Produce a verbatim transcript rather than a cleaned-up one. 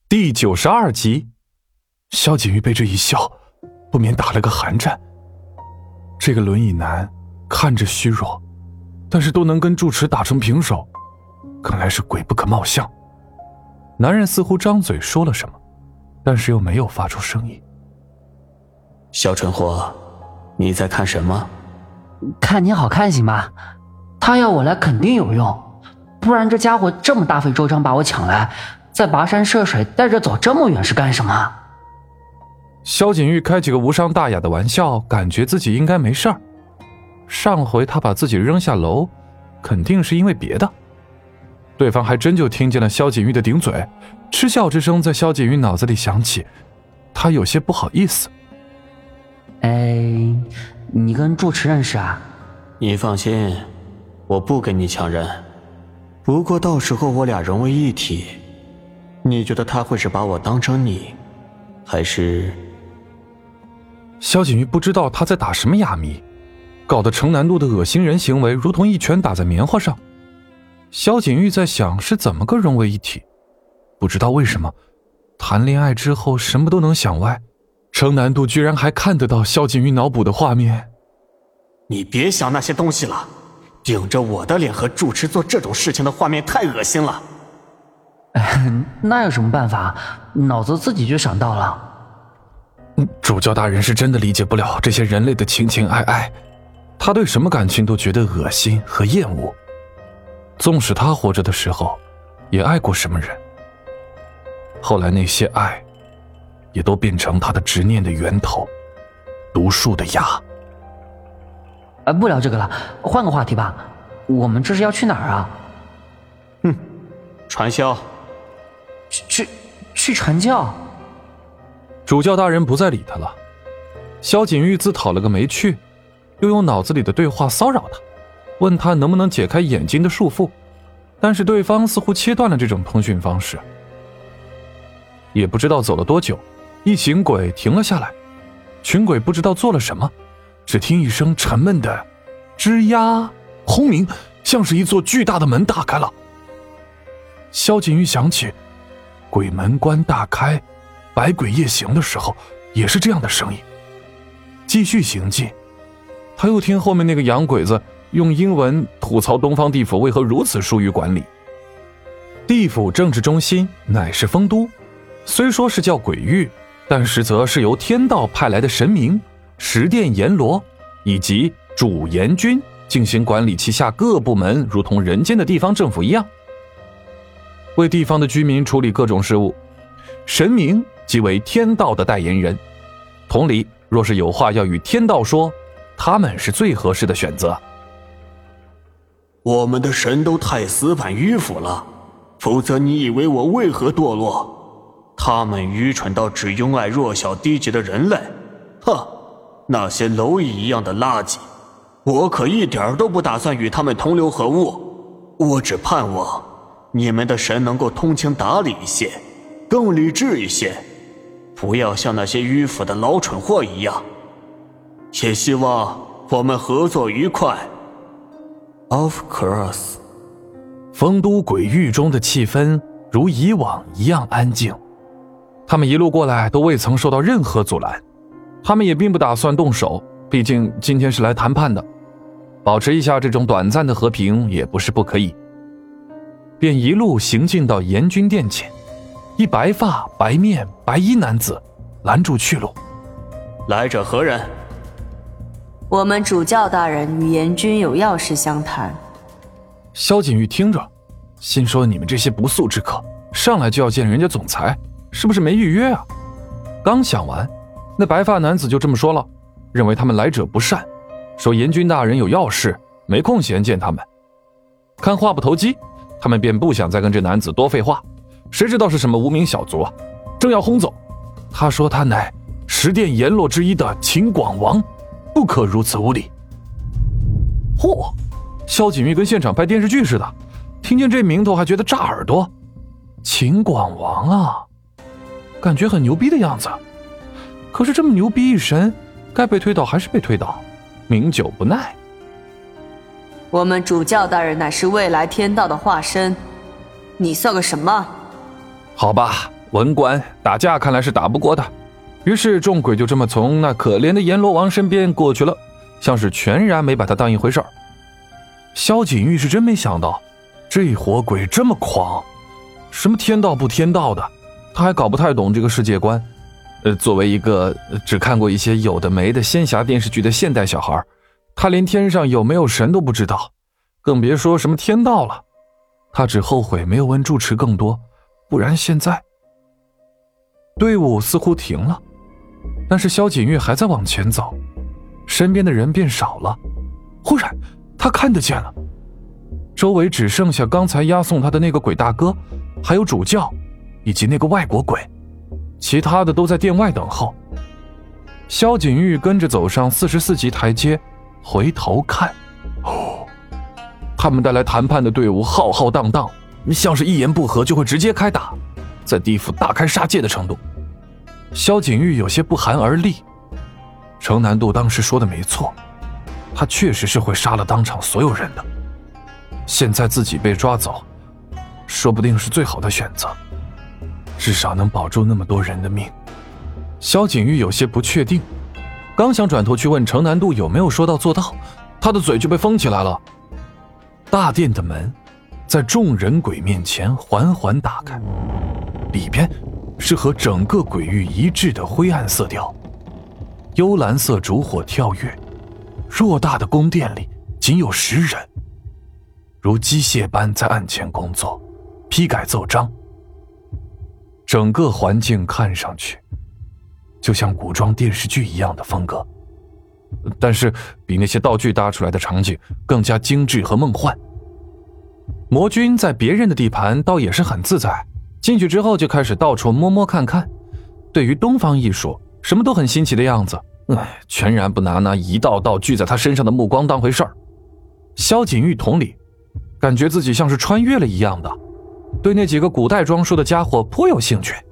第九十二集，萧景玉被这一笑，不免打了个寒战。这个轮椅男看着虚弱，但是都能跟住持打成平手，看来是鬼不可貌相。男人似乎张嘴说了什么，但是又没有发出声音。 萧春火，你在看什么？ 看你好看行吧？他要我来肯定有用，不然这家伙这么大费周章把我抢来，再跋山涉水带着走这么远是干什么？ 萧景玉开起个无伤大雅的玩笑，感觉自己应该没事儿。上回他把自己扔下楼，肯定是因为别的。对方还真就听见了萧景玉的顶嘴，嗤笑之声在萧景玉脑子里响起，他有些不好意思。 哎，你跟住持认识啊？ 你放心，我不跟你抢人。不过到时候我俩融为一体，你觉得他会是把我当成你，还是…… 萧景玉不知道他在打什么哑谜，搞得程南渡的恶心人行为如同一拳打在棉花上。萧景玉在想是怎么个融为一体，不知道为什么谈恋爱之后什么都能想歪，程南渡居然还看得到萧景玉脑补的画面。 你别想那些东西了，顶着我的脸和住持做这种事情的画面太恶心了。 那有什么办法，脑子自己就想到了。 主教大人是真的理解不了这些人类的情情爱爱，他对什么感情都觉得恶心和厌恶。纵使他活着的时候也爱过什么人，后来那些爱也都变成他的执念的源头，毒树的芽。 啊，不聊这个了，换个话题吧。我们这是要去哪儿啊？ 哼，传销。 去去去传教？ 主教大人不再理他了。萧景玉自讨了个没趣，又用脑子里的对话骚扰他，问他能不能解开眼睛的束缚，但是对方似乎切断了这种通讯方式。也不知道走了多久，一行鬼停了下来，群鬼不知道做了什么，只听一声沉闷的吱呀轰鸣，像是一座巨大的门打开了。萧景玉想起鬼门关大开，百鬼夜行的时候也是这样的声音。继续行进，他又听后面那个洋鬼子用英文吐槽东方地府为何如此疏于管理。地府政治中心乃是丰都，虽说是叫鬼域，但实则是由天道派来的神明十殿阎罗以及主阎君进行管理旗下各部门，如同人间的地方政府一样，为地方的居民处理各种事务。神明即为天道的代言人，同理，若是有话要与天道说，他们是最合适的选择。 我们的神都太死板迂腐了，否则你以为我为何堕落？他们愚蠢到只拥爱弱小低级的人类，哼，那些蝼蚁一样的垃圾，我可一点都不打算与他们同流合污。我只盼望你们的神能够通情达理一些，更理智一些，不要像那些迂腐的老蠢货一样。也希望我们合作愉快。Of course。 丰都鬼域中的气氛如以往一样安静，他们一路过来都未曾受到任何阻拦，他们也并不打算动手，毕竟今天是来谈判的，保持一下这种短暂的和平也不是不可以。便一路行进到阎君殿前，一白发白面白衣男子拦住去路。 来者何人？ 我们主教大人与阎君有要事相谈。 萧景玉听着，心说你们这些不速之客，上来就要见人家总裁，是不是没预约啊？刚想完，那白发男子就这么说了，认为他们来者不善，说阎君大人有要事，没空闲见他们。看话不投机，他们便不想再跟这男子多废话，谁知道是什么无名小卒啊，正要轰走，他说他乃十殿阎罗之一的秦广王，不可如此无礼。嚯，萧景玉跟现场拍电视剧似的，听见这名头还觉得炸耳朵。秦广王啊，感觉很牛逼的样子。可是这么牛逼一神，该被推倒还是被推倒，名久不耐。 我们主教大人乃是未来天道的化身，你算个什么？ 好吧， 文官打架看来是打不过的，于是众鬼就这么从那可怜的阎罗王身边过去了，像是全然没把他当一回事儿。萧锦玉是真没想到这伙鬼这么狂，什么天道不天道的，他还搞不太懂这个世界观。呃，作为一个只看过一些有的没的仙侠电视剧的现代小孩，他连天上有没有神都不知道，更别说什么天道了。他只后悔没有问住持更多，不然现在……队伍似乎停了，但是萧锦玉还在往前走，身边的人变少了。忽然他看得见了，周围只剩下刚才押送他的那个鬼大哥，还有主教以及那个外国鬼，其他的都在殿外等候。萧锦玉跟着走上四十四级台阶，回头看，哦，他们带来谈判的队伍浩浩荡荡，像是一言不合就会直接开打，在地府大开杀戒的程度。萧锦玉有些不寒而栗，程南渡当时说的没错，他确实是会杀了当场所有人的。现在自己被抓走，说不定是最好的选择，至少能保住那么多人的命。萧锦玉有些不确定，刚想转头去问程南渡有没有说到做到，他的嘴就被封起来了。大殿的门在众人鬼面前缓缓打开，里边是和整个鬼域一致的灰暗色调，幽蓝色烛火跳跃，偌大的宫殿里仅有十人，如机械般在案前工作，批改奏章。整个环境看上去就像古装电视剧一样的风格，但是比那些道具搭出来的场景更加精致和梦幻。魔君在别人的地盘倒也是很自在，进去之后就开始到处摸摸看看，对于东方艺术什么都很新奇的样子，唉，全然不拿那一道道聚在他身上的目光当回事儿。萧锦玉同理，感觉自己像是穿越了一样的，对那几个古代装束的家伙颇有兴趣。